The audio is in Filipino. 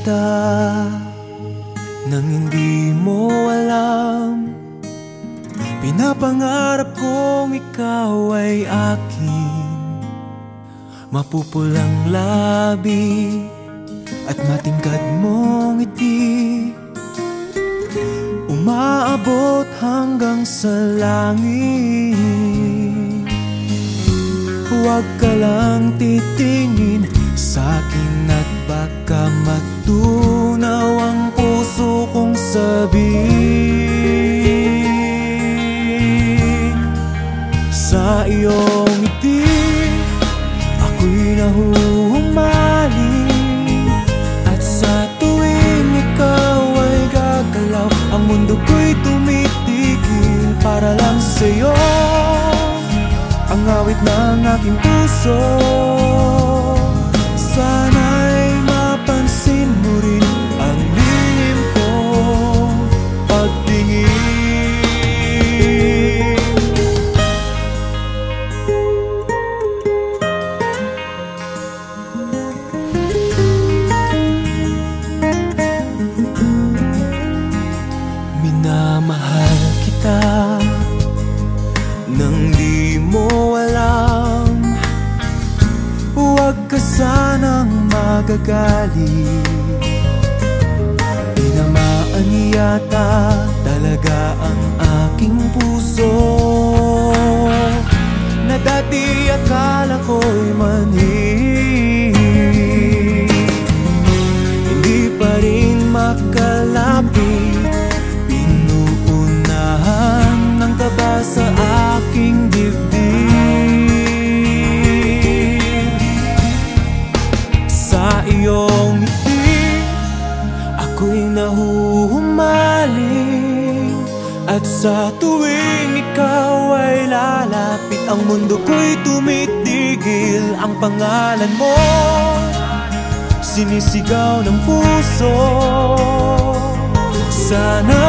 kita nang hindi mo alam. Pinapangarap kong ikaw ay akin, mapupulang labi at matingkad mong ngiti, umaabot hanggang sa langit. Huwag ka lang titingin sa'kin at baka matunaw ang puso kong sabihin. Sa iyong ngiti ako'y nahuhumaling, at sa tuwing ikaw ay gagalaw, ang mundo ko'y tumitigil para lang sa'yo. Ang awit ng aking puso, sana'y mapansin mo rin ang lihim kong pagtingin. Minamahal kita nang di mo alam. Huwag ka sanang magagalit, tinamaan yata talaga ang aking puso, na dati akala ko'y manhid. Hindi pa rin makalapit, pinuunahan ng kaba sa aking dibdib. Sa iyong ngiti ako'y nahuhumaling, at sa tuwing ikaw ay lalapit, ang mundo ko'y tumitigil. Ang pangalan mo sinisigaw ng puso, sana